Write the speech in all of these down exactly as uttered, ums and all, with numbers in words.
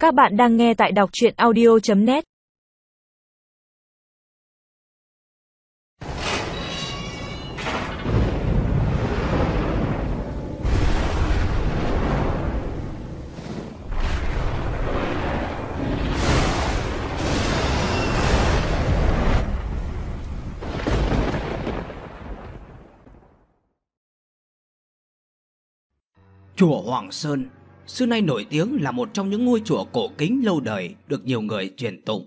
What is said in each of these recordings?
Các bạn đang nghe tại đọc truyện audio chấm net. Chùa Hoàng Sơn xưa nay nổi tiếng là một trong những ngôi chùa cổ kính lâu đời được nhiều người truyền tụng.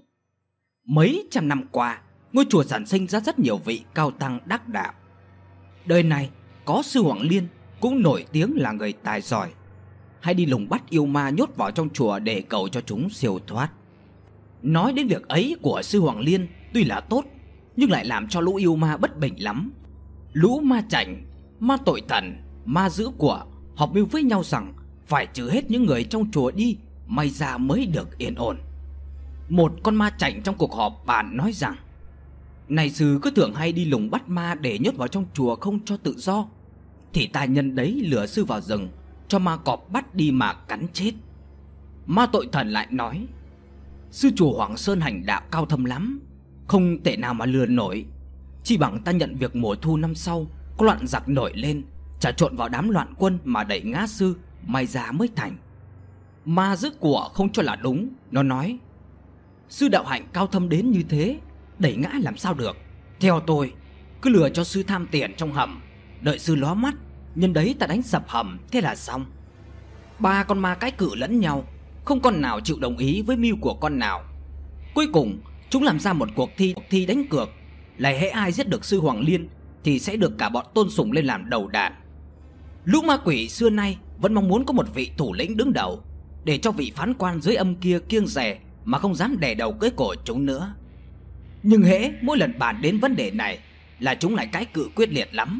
Mấy trăm năm qua, ngôi chùa sản sinh ra rất nhiều vị cao tăng đắc đạo. Đời này có sư Hoàng Liên cũng nổi tiếng là người tài giỏi, hay đi lùng bắt yêu ma nhốt vào trong chùa để cầu cho chúng siêu thoát. Nói đến việc ấy của sư Hoàng Liên tuy là tốt, nhưng lại làm cho lũ yêu ma bất bình lắm. Lũ ma chảnh, ma tội thần, ma giữ của họp mưu với nhau rằng phải trừ hết những người trong chùa đi, may ra mới được yên ổn. Một con ma chảnh trong cuộc họp bàn nói rằng: "Này sư cứ tưởng hay đi lùng bắt ma để nhốt vào trong chùa không cho tự do, thì ta nhân đấy lừa sư vào rừng, cho ma cọp bắt đi mà cắn chết." Ma tội thần lại nói: "Sư chùa Hoàng Sơn hành đạo cao thâm lắm, không thể nào mà lừa nổi. Chỉ bằng ta nhận việc mùa thu năm sau có loạn giặc nổi lên, trà trộn vào đám loạn quân mà đẩy ngã sư, may ra mới thành." Ma giữ của không cho là đúng, nó nói: "Sư đạo hạnh cao thâm đến như thế, đẩy ngã làm sao được. Theo tôi, cứ lừa cho sư tham tiền trong hầm, đợi sư ló mắt, nhân đấy ta đánh sập hầm, thế là xong." Ba con ma cãi cự lẫn nhau, không con nào chịu đồng ý với mưu của con nào. Cuối cùng chúng làm ra một cuộc thi, cuộc thi đánh cược, là hễ ai giết được sư Hoàng Liên thì sẽ được cả bọn tôn sùng lên làm đầu đàn. Lũ ma quỷ xưa nay vẫn mong muốn có một vị thủ lĩnh đứng đầu, để cho vị phán quan dưới âm kia kiêng dè mà không dám đè đầu cưỡi cổ chúng nữa. Nhưng hễ mỗi lần bàn đến vấn đề này là chúng lại cãi cự quyết liệt lắm.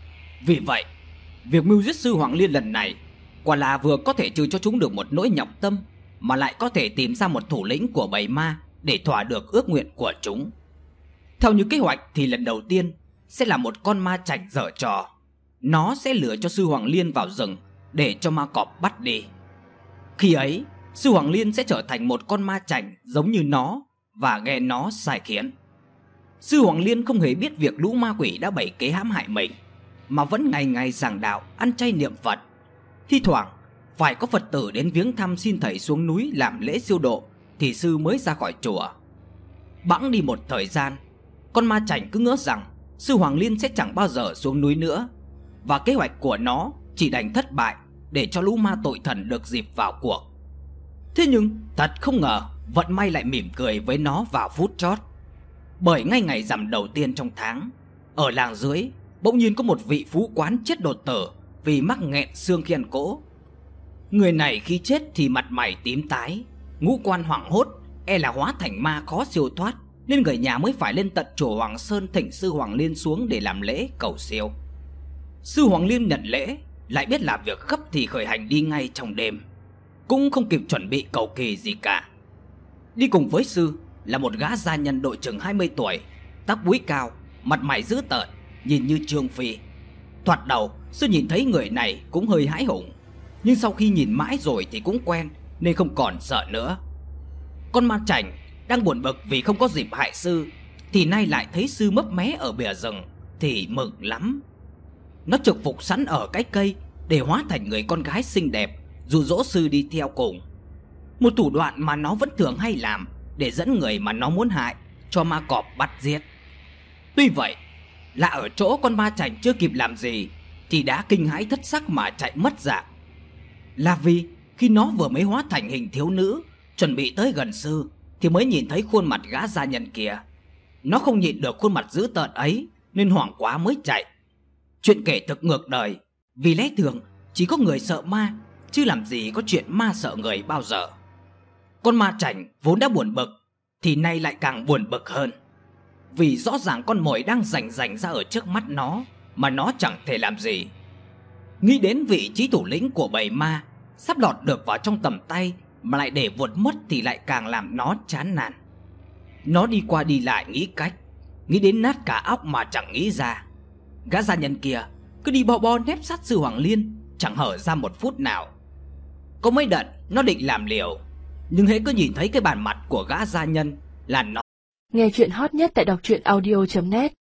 Vì vậy, việc mưu giết sư Hoàng Liên lần này quả là vừa có thể trừ cho chúng được một nỗi nhọc tâm, mà lại có thể tìm ra một thủ lĩnh của bầy ma để thỏa được ước nguyện của chúng. Theo như kế hoạch thì lần đầu tiên sẽ là một con ma chảnh giở trò. Nó sẽ lừa cho sư Hoàng Liên vào rừng để cho ma cọp bắt đi. Khi ấy, sư Hoàng Liên sẽ trở thành một con ma chảnh giống như nó và nghe nó sai khiến. Sư Hoàng Liên không hề biết việc lũ ma quỷ đã bày kế hãm hại mình, mà vẫn ngày ngày giảng đạo, ăn chay niệm Phật. Thi thoảng phải có Phật tử đến viếng thăm xin thầy xuống núi làm lễ siêu độ thì sư mới ra khỏi chùa. Bẵng đi một thời gian, con ma chảnh cứ ngỡ rằng sư Hoàng Liên sẽ chẳng bao giờ xuống núi nữa, và kế hoạch của nó chỉ đành thất bại để cho lũ ma tội thần được dịp vào cuộc. Thế nhưng thật không ngờ, vận may lại mỉm cười với nó vào phút chót. Bởi ngay ngày rằm đầu tiên trong tháng, ở làng dưới bỗng nhiên có một vị phú quán chết đột tử vì mắc nghẹn xương khi ăn cỗ. Người này khi chết thì mặt mày tím tái, ngũ quan hoảng hốt, e là hóa thành ma khó siêu thoát, nên người nhà mới phải lên tận chùa Hoàng Sơn thỉnh sư Hoàng Liên xuống để làm lễ cầu siêu. Sư Hoàng Liên nhận lễ, lại biết là việc gấp thì khởi hành đi ngay trong đêm, cũng không kịp chuẩn bị cầu kỳ gì cả. Đi cùng với sư là một gã gia nhân đội chừng hai mươi tuổi, tóc búi cao, mặt mày dữ tợn, nhìn như Trương Phi. Thoạt đầu sư nhìn thấy người này cũng hơi hãi hùng, nhưng sau khi nhìn mãi rồi thì cũng quen nên không còn sợ nữa. Con ma chảnh đang buồn bực vì không có dịp hại sư, thì nay lại thấy sư mấp mé ở bìa rừng thì mừng lắm. Nó trực phục sẵn ở cái cây để hóa thành người con gái xinh đẹp, dụ dỗ sư đi theo cùng. Một thủ đoạn mà nó vẫn thường hay làm để dẫn người mà nó muốn hại cho ma cọp bắt giết. Tuy vậy, lạ ở chỗ con ma chảnh chưa kịp làm gì thì đã kinh hãi thất sắc mà chạy mất dạng. Là vì khi nó vừa mới hóa thành hình thiếu nữ, chuẩn bị tới gần sư, thì mới nhìn thấy khuôn mặt gã gia nhân kia. Nó không nhịn được khuôn mặt dữ tợn ấy nên hoảng quá mới chạy. Chuyện kể thực ngược đời, vì lẽ thường chỉ có người sợ ma, chứ làm gì có chuyện ma sợ người bao giờ. Con ma chảnh vốn đã buồn bực thì nay lại càng buồn bực hơn, vì rõ ràng con mồi đang rành rành ra ở trước mắt nó mà nó chẳng thể làm gì. Nghĩ đến vị trí thủ lĩnh của bầy ma sắp lọt được vào trong tầm tay mà lại để vụt mất thì lại càng làm nó chán nản. Nó đi qua đi lại nghĩ cách, nghĩ đến nát cả óc mà chẳng nghĩ ra. Gã gia nhân kia cứ đi bo bo nép sát sư Hoàng Liên, chẳng hở ra một phút nào. Có mấy đợt nó định làm liều, nhưng hễ cứ nhìn thấy cái bản mặt của gã gia nhân là nó. Nghe chuyện hot nhất tại đọc truyện audio chấm net.